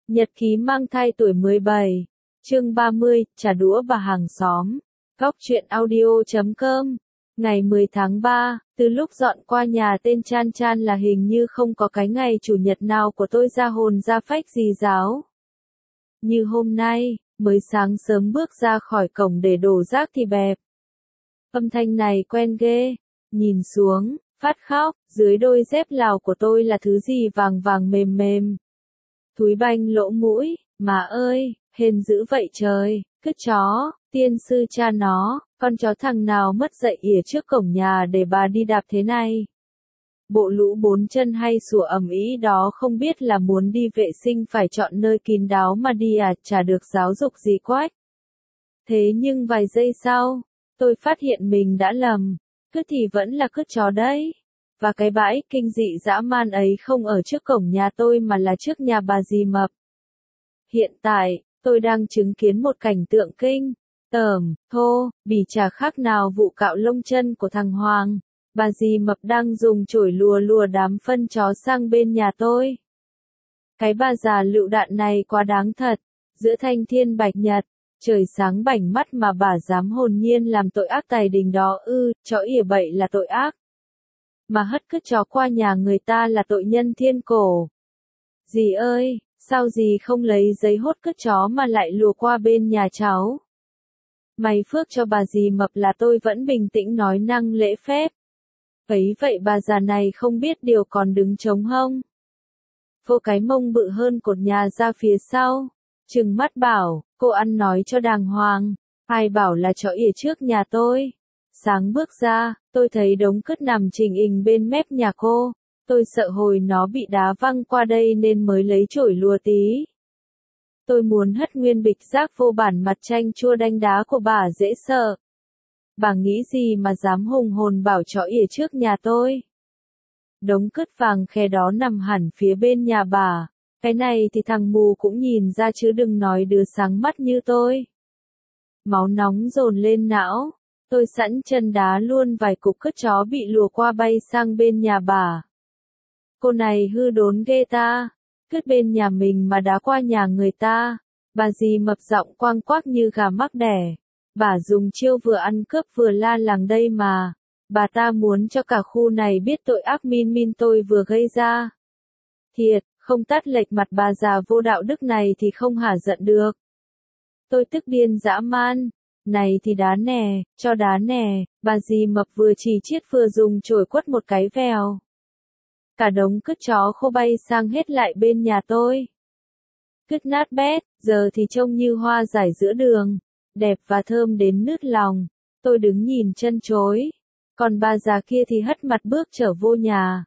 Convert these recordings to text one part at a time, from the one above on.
Nhật ký mang thai tuổi 17, chương 30, trả đũa bà hàng xóm. Góc truyện audio.com. Ngày 10 tháng 3, từ lúc dọn qua nhà tên Chan Chan là hình như không có cái ngày chủ nhật nào của tôi ra hồn ra phách gì giáo. Như hôm nay, mới sáng sớm bước ra khỏi cổng để đổ rác thì bẹp. Âm thanh này quen ghê, nhìn xuống, phát khóc, dưới đôi dép Lào của tôi là thứ gì vàng vàng mềm mềm. Thúi banh lỗ mũi, má ơi, hên dữ vậy trời, cứ chó, tiên sư cha nó, con chó thằng nào mất dạy ỉa trước cổng nhà để bà đi đạp thế này. Bộ lũ bốn chân hay sủa ầm ĩ đó không biết là muốn đi vệ sinh phải chọn nơi kín đáo mà đi à, chả được giáo dục gì quách. Thế nhưng vài giây sau, tôi phát hiện mình đã lầm, cứ thì vẫn là cứ chó đấy. Và cái bãi kinh dị dã man ấy không ở trước cổng nhà tôi mà là trước nhà bà dì Mập. Hiện tại, tôi đang chứng kiến một cảnh tượng kinh tởm, thô, bỉ chả khác nào vụ cạo lông chân của thằng Hoàng. Bà dì Mập đang dùng chổi lùa đám phân chó sang bên nhà tôi. Cái bà già lựu đạn này quá đáng thật. Giữa thanh thiên bạch nhật, trời sáng bảnh mắt mà bà dám hồn nhiên làm tội ác tài đình đó ư, chó ỉa bậy là tội ác. Mà hất cứt chó qua nhà người ta là tội nhân thiên cổ. Dì ơi, sao dì không lấy giấy hốt cứt chó mà lại lùa qua bên nhà cháu? May phước cho bà dì Mập là tôi vẫn bình tĩnh nói năng lễ phép. Ấy vậy bà già này không biết điều còn đứng trống hông. Vô cái mông bự hơn cột nhà ra phía sau. Trừng mắt bảo, cô ăn nói cho đàng hoàng. Ai bảo là chó ỉa trước nhà tôi. Sáng bước ra, tôi thấy đống cứt nằm trình hình bên mép nhà cô. Tôi sợ hồi nó bị đá văng qua đây nên mới lấy chổi lùa tí. Tôi muốn hất nguyên bịch rác vô bản mặt chanh chua đanh đá của bà dễ sợ. Bà nghĩ gì mà dám hùng hồn bảo chó ỉa trước nhà tôi? Đống cứt vàng khe đó nằm hẳn phía bên nhà bà. Cái này thì thằng mù cũng nhìn ra chứ đừng nói đứa sáng mắt như tôi. Máu nóng dồn lên não. Tôi sẵn chân đá luôn vài cục cứt chó bị lùa qua bay sang bên nhà bà. Cô này hư đốn ghê ta. Cứt bên nhà mình mà đá qua nhà người ta. Bà dì Mập giọng quang quác như gà mắc đẻ. Bà dùng chiêu vừa ăn cướp vừa la làng đây mà. Bà ta muốn cho cả khu này biết tội ác min tôi vừa gây ra. Thiệt, không tát lệch mặt bà già vô đạo đức này thì không hả giận được. Tôi tức điên dã man. Này thì đá nè, cho đá nè, bà dì Mập vừa chỉ chiết vừa dùng chổi quất một cái vèo. Cả đống cứt chó khô bay sang hết lại bên nhà tôi. Cứt nát bét, giờ thì trông như hoa rải giữa đường. Đẹp và thơm đến nứt lòng. Tôi đứng nhìn chân chối. Còn bà già kia thì hất mặt bước trở vô nhà.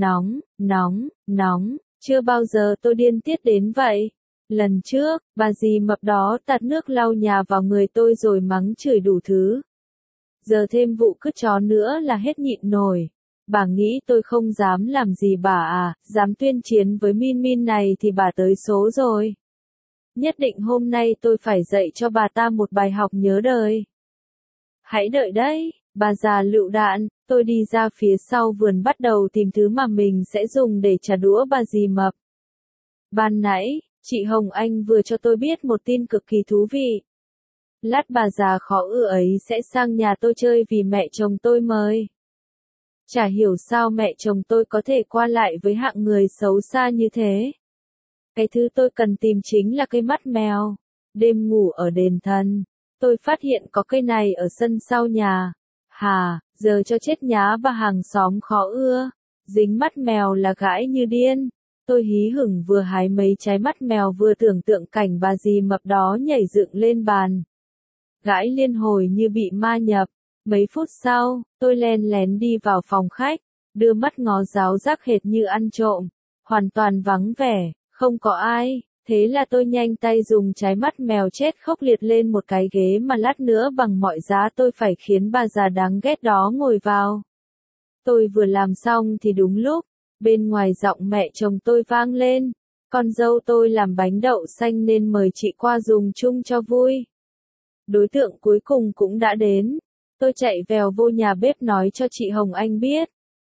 Nóng. Chưa bao giờ tôi điên tiết đến vậy. Lần trước, bà dì Mập đó tạt nước lau nhà vào người tôi rồi mắng chửi đủ thứ. Giờ thêm vụ cứt chó nữa là hết nhịn nổi. Bà nghĩ tôi không dám làm gì bà à, dám tuyên chiến với Min này thì bà tới số rồi. Nhất định hôm nay tôi phải dạy cho bà ta một bài học nhớ đời. Hãy đợi đấy, bà già lựu đạn, tôi đi ra phía sau vườn bắt đầu tìm thứ mà mình sẽ dùng để trả đũa bà dì Mập. Ban nãy, chị Hồng Anh vừa cho tôi biết một tin cực kỳ thú vị. Lát bà già khó ưa ấy sẽ sang nhà tôi chơi vì mẹ chồng tôi mời. Chả hiểu sao mẹ chồng tôi có thể qua lại với hạng người xấu xa như thế. Cái thứ tôi cần tìm chính là cây mắt mèo. Đêm ngủ ở đền thần, tôi phát hiện có cây này ở sân sau nhà. Hà, giờ cho chết nhá bà hàng xóm khó ưa. Dính mắt mèo là gãi như điên. Tôi hí hửng vừa hái mấy trái mắt mèo vừa tưởng tượng cảnh bà dì Mập đó nhảy dựng lên bàn. Gãi liên hồi như bị ma nhập. Mấy phút sau, tôi len lén đi vào phòng khách, đưa mắt ngó giáo giác hệt như ăn trộm. Hoàn toàn vắng vẻ, không có ai. Thế là tôi nhanh tay dùng trái mắt mèo chết khốc liệt lên một cái ghế mà lát nữa bằng mọi giá tôi phải khiến bà già đáng ghét đó ngồi vào. Tôi vừa làm xong thì đúng lúc, bên ngoài giọng mẹ chồng tôi vang lên. Con dâu tôi làm bánh đậu xanh nên mời chị qua dùng chung cho vui. Đối tượng cuối cùng cũng đã đến. Tôi chạy vèo vô nhà bếp nói cho chị Hồng Anh biết.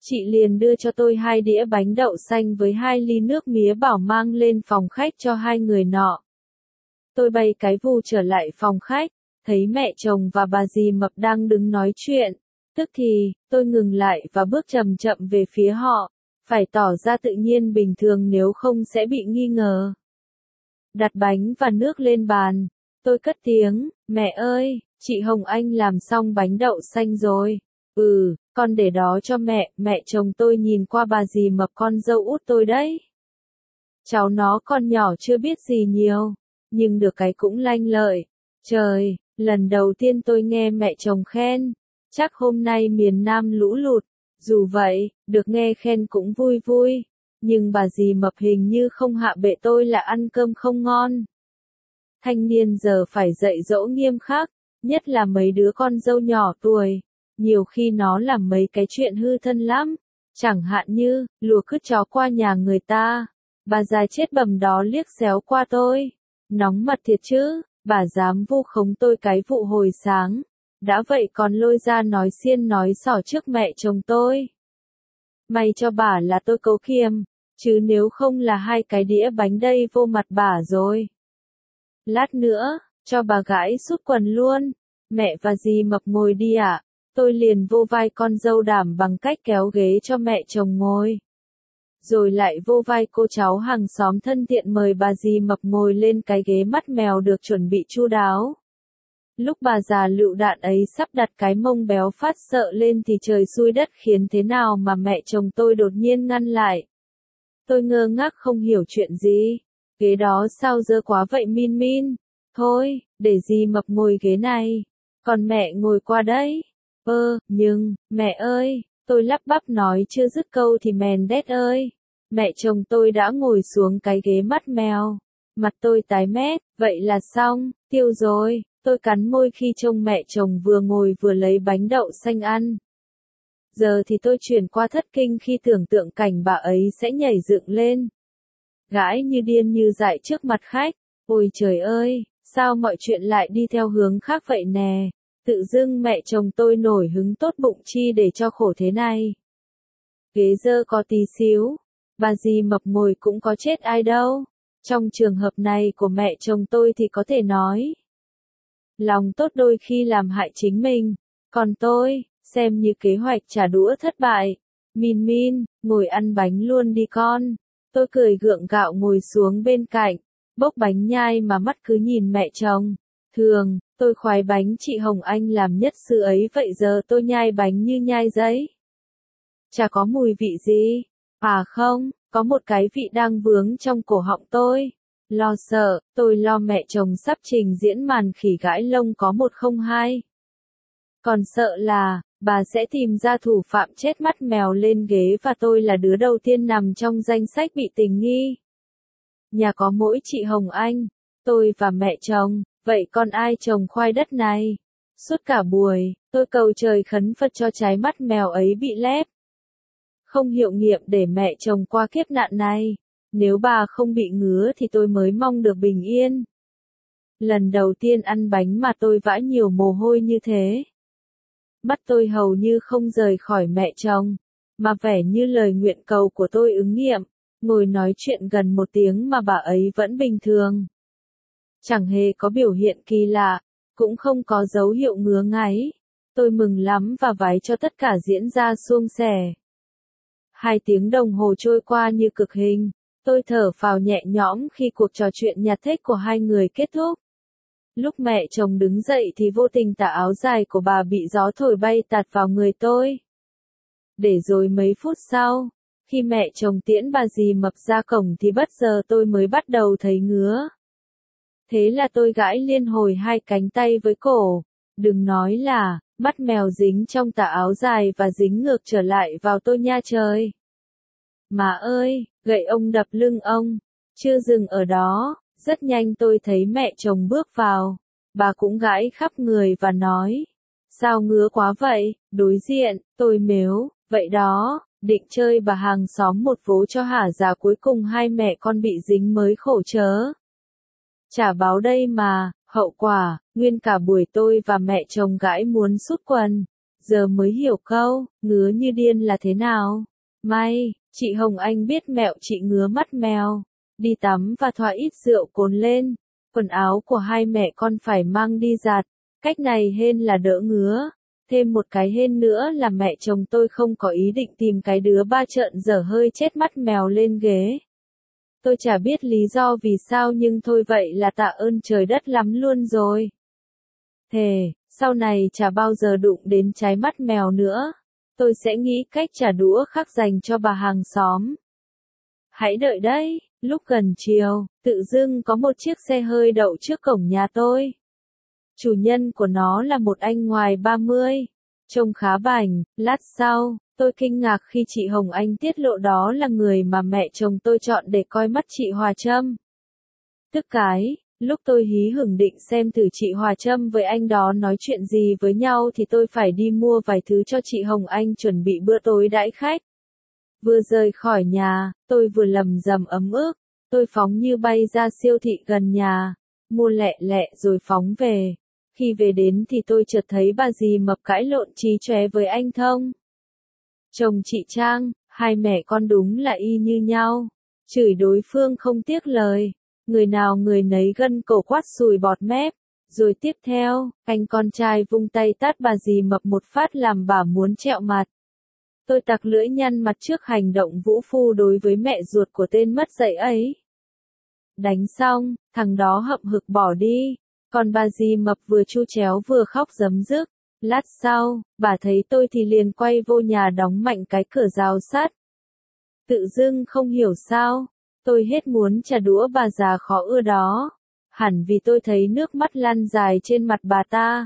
chị liền đưa cho tôi 2 đĩa bánh đậu xanh với 2 ly nước mía bảo mang lên phòng khách cho 2 người nọ. Tôi bay cái vù trở lại phòng khách, thấy mẹ chồng và bà dì Mập đang đứng nói chuyện. Tức thì, tôi ngừng lại và bước chậm chậm về phía họ, phải tỏ ra tự nhiên bình thường nếu không sẽ bị nghi ngờ. Đặt bánh và nước lên bàn, tôi cất tiếng, mẹ ơi, chị Hồng Anh làm xong bánh đậu xanh rồi. Con để đó cho mẹ chồng tôi nhìn qua bà dì Mập con dâu út tôi đấy. Cháu nó còn nhỏ chưa biết gì nhiều, nhưng được cái cũng lanh lợi. Trời, lần đầu tiên tôi nghe mẹ chồng khen, chắc hôm nay miền Nam lũ lụt, dù vậy, được nghe khen cũng vui vui, nhưng bà dì Mập hình như không hạ bệ tôi là ăn cơm không ngon. Thanh niên giờ phải dạy dỗ nghiêm khắc, nhất là mấy đứa con dâu nhỏ tuổi. Nhiều khi nó làm mấy cái chuyện hư thân lắm, chẳng hạn như, lùa cứt chó qua nhà người ta. Bà già chết bầm đó liếc xéo qua tôi. Nóng mặt thiệt chứ, bà dám vu khống tôi cái vụ hồi sáng. Đã vậy còn lôi ra nói xiên nói xỏ trước mẹ chồng tôi. May cho bà là tôi cấu kiềm, chứ nếu không là 2 cái đĩa bánh đây vô mặt bà rồi. Lát nữa, cho bà gãi sút quần luôn. Mẹ và dì Mập ngồi đi ạ. Tôi liền vô vai con dâu đảm bằng cách kéo ghế cho mẹ chồng ngồi. Rồi lại vô vai cô cháu hàng xóm thân thiện mời bà dì Mập ngồi lên cái ghế mắt mèo được chuẩn bị chu đáo. Lúc bà già lựu đạn ấy sắp đặt cái mông béo phát sợ lên thì trời xui đất khiến thế nào mà mẹ chồng tôi đột nhiên ngăn lại. Tôi ngơ ngác không hiểu chuyện gì. Ghế đó sao dơ quá vậy Min Min? Thôi, để dì Mập ngồi ghế này. Còn mẹ ngồi qua đấy. Nhưng, mẹ ơi, tôi lắp bắp nói chưa dứt câu thì mèn đét ơi. Mẹ chồng tôi đã ngồi xuống cái ghế mắt mèo. Mặt tôi tái mét, vậy là xong, tiêu rồi. Tôi cắn môi khi trông mẹ chồng vừa ngồi vừa lấy bánh đậu xanh ăn. Giờ thì tôi chuyển qua thất kinh khi tưởng tượng cảnh bà ấy sẽ nhảy dựng lên. Gãi như điên như dại trước mặt khách. Ôi trời ơi, sao mọi chuyện lại đi theo hướng khác vậy nè. Tự dưng mẹ chồng tôi nổi hứng tốt bụng chi để cho khổ thế này. Ghế dơ có tí xíu, bà dì Mập ngồi cũng có chết ai đâu. Trong trường hợp này của mẹ chồng tôi thì có thể nói. Lòng tốt đôi khi làm hại chính mình. Còn tôi, xem như kế hoạch trả đũa thất bại. Min Min, ngồi ăn bánh luôn đi con. Tôi cười gượng gạo ngồi xuống bên cạnh, bốc bánh nhai mà mắt cứ nhìn mẹ chồng. Thường, tôi khoái bánh chị Hồng Anh làm nhất xứ ấy vậy giờ tôi nhai bánh như nhai giấy. Chả có mùi vị gì. À không, có một cái vị đang vướng trong cổ họng tôi. Lo sợ, tôi lo mẹ chồng sắp trình diễn màn khỉ gãi lông có 102. Còn sợ là, bà sẽ tìm ra thủ phạm chết mắt mèo lên ghế và tôi là đứa đầu tiên nằm trong danh sách bị tình nghi. Nhà có mỗi chị Hồng Anh, tôi và mẹ chồng, vậy còn ai trồng khoai đất này? Suốt cả buổi, tôi cầu trời khấn Phật cho trái mắt mèo ấy bị lép. Không hiệu nghiệm để mẹ chồng qua kiếp nạn này. Nếu bà không bị ngứa thì tôi mới mong được bình yên. Lần đầu tiên ăn bánh mà tôi vã nhiều mồ hôi như thế. Mắt tôi hầu như không rời khỏi mẹ chồng, mà vẻ như lời nguyện cầu của tôi ứng nghiệm. Ngồi nói chuyện gần 1 tiếng mà bà ấy vẫn bình thường. Chẳng hề có biểu hiện kỳ lạ, cũng không có dấu hiệu ngứa ngáy. Tôi mừng lắm và vái cho tất cả diễn ra suôn sẻ. 2 tiếng đồng hồ trôi qua như cực hình. Tôi thở phào nhẹ nhõm khi cuộc trò chuyện nhạt thích của 2 người kết thúc. Lúc mẹ chồng đứng dậy thì vô tình tà áo dài của bà bị gió thổi bay tạt vào người tôi. Để rồi mấy phút sau, khi mẹ chồng tiễn bà dì Mập ra cổng thì bất giờ tôi mới bắt đầu thấy ngứa. Thế là tôi gãi liên hồi 2 cánh tay với cổ. Đừng nói là, mắt mèo dính trong tà áo dài và dính ngược trở lại vào tôi nha trời. Mà ơi, gậy ông đập lưng ông. Chưa dừng ở đó, rất nhanh tôi thấy mẹ chồng bước vào. Bà cũng gãi khắp người và nói. Sao ngứa quá vậy? Đối diện, tôi mếu, vậy đó, định chơi bà hàng xóm một vố cho hả già cuối cùng 2 mẹ con bị dính mới khổ chớ. Chả báo đây mà, hậu quả, nguyên cả buổi tôi và mẹ chồng gãi muốn sút quần. giờ mới hiểu câu, ngứa như điên là thế nào. May, chị Hồng Anh biết mẹo chị ngứa mắt mèo. Đi tắm và thoa ít rượu cồn lên. Quần áo của hai mẹ con phải mang đi giặt. Cách này hên là đỡ ngứa. Thêm một cái hên nữa là mẹ chồng tôi không có ý định tìm cái đứa ba trợn dở hơi chết mắt mèo lên ghế. Tôi chả biết lý do vì sao nhưng thôi vậy là tạ ơn trời đất lắm luôn rồi. Thề, sau này chả bao giờ đụng đến trái mắt mèo nữa. Tôi sẽ nghĩ cách trả đũa khác dành cho bà hàng xóm. Hãy đợi đấy, lúc gần chiều, tự dưng có một chiếc xe hơi đậu trước cổng nhà tôi. Chủ nhân của nó là một anh ngoài 30, trông khá bảnh. Lát sau, tôi kinh ngạc khi chị Hồng Anh tiết lộ đó là người mà mẹ chồng tôi chọn để coi mắt chị Hòa Trâm. Tức cái, lúc tôi hí hửng định xem thử chị Hòa Trâm với anh đó nói chuyện gì với nhau thì tôi phải đi mua vài thứ cho chị Hồng Anh chuẩn bị bữa tối đãi khách. Vừa rời khỏi nhà, tôi vừa lầm rầm ấm ức, tôi phóng như bay ra siêu thị gần nhà, mua lẹ lẹ rồi phóng về. Khi về đến thì tôi chợt thấy bà dì Mập cãi lộn chí chóe với anh Thông. Chồng chị Trang, hai mẹ con đúng là y như nhau, chửi đối phương không tiếc lời, người nào người nấy gân cổ quát sùi bọt mép. Rồi tiếp theo, anh con trai vung tay tát bà dì Mập một phát làm bà muốn trẹo mặt. Tôi tặc lưỡi nhăn mặt trước hành động vũ phu đối với mẹ ruột của tên mất dạy ấy. Đánh xong, thằng đó hậm hực bỏ đi, còn bà dì Mập vừa chu chéo vừa khóc rấm rức. Lát sau, bà thấy tôi thì liền quay vô nhà đóng mạnh cái cửa rào sắt. Tự dưng không hiểu sao, tôi hết muốn trả đũa bà già khó ưa đó. Hẳn vì tôi thấy nước mắt lăn dài trên mặt bà ta.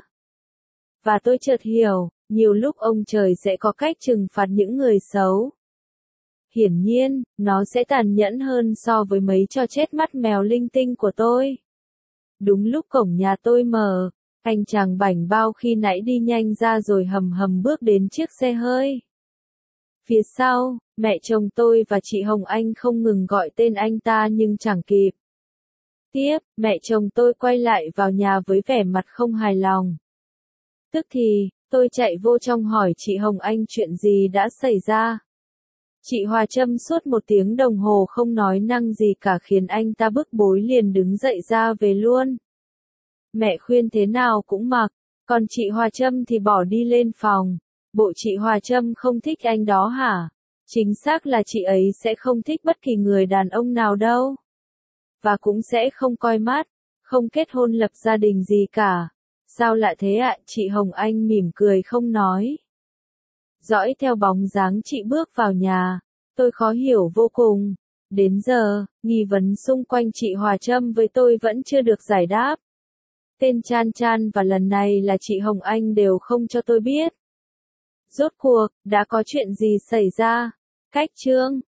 Và tôi chợt hiểu, nhiều lúc ông trời sẽ có cách trừng phạt những người xấu. Hiển nhiên, nó sẽ tàn nhẫn hơn so với mấy trò chết mắt mèo linh tinh của tôi. Đúng lúc cổng nhà tôi mở, anh chàng bảnh bao khi nãy đi nhanh ra rồi hầm hầm bước đến chiếc xe hơi. Phía sau, mẹ chồng tôi và chị Hồng Anh không ngừng gọi tên anh ta nhưng chẳng kịp. Tiếp, mẹ chồng tôi quay lại vào nhà với vẻ mặt không hài lòng. Tức thì, tôi chạy vô trong hỏi chị Hồng Anh chuyện gì đã xảy ra. Chị Hòa Trâm suốt 1 tiếng đồng hồ không nói năng gì cả khiến anh ta bức bối liền đứng dậy ra về luôn. Mẹ khuyên thế nào cũng mặc, còn chị Hòa Trâm thì bỏ đi lên phòng. Bộ chị Hòa Trâm không thích anh đó hả? Chính xác là chị ấy sẽ không thích bất kỳ người đàn ông nào đâu. Và cũng sẽ không coi mắt, không kết hôn lập gia đình gì cả. Sao lạ thế ạ? Chị Hồng Anh mỉm cười không nói. Dõi theo bóng dáng chị bước vào nhà, tôi khó hiểu vô cùng. Đến giờ, nghi vấn xung quanh chị Hòa Trâm với tôi vẫn chưa được giải đáp. Tên Chan Chan và lần này là chị Hồng Anh đều không cho tôi biết. Rốt cuộc, đã có chuyện gì xảy ra? Cách chương